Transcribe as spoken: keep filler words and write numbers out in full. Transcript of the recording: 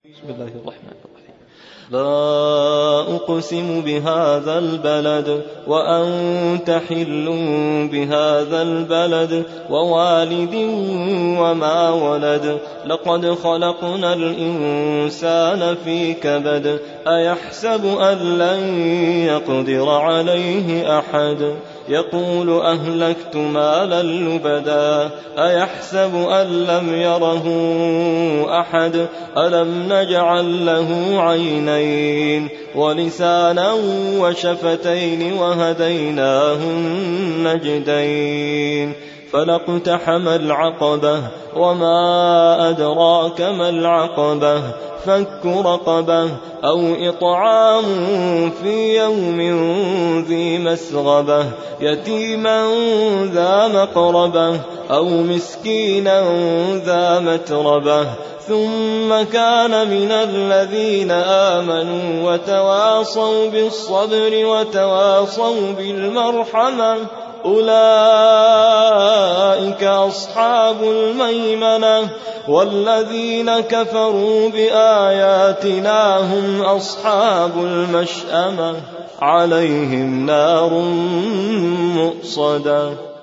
بسم الله الرحمن الرحيم. لا أقسم بهذا البلد وأنت حل بهذا البلد ووالد وما ولد لقد خلقنا الإنسان في كبد أيحسب أن لن يقدر عليه أحد يقول أهلكت مالا لبدا أيحسب أن لم يره أحد ألم نجعل له عينين ولسانا وشفتين وهديناه النجدين فلاقتحم العقبة وما أدراك ما العقبة فك رقبة أو إطعام في يوم ذي مسغبة يتيما ذا مقربة أو مسكينا ذا متربة ثم كان من الذين آمنوا وتواصوا بالصبر وتواصوا بالمرحمة أولئك أصحاب الميمنة والذين كفروا بآياتنا هم أصحاب المشأمة عليهم نار مؤصدة.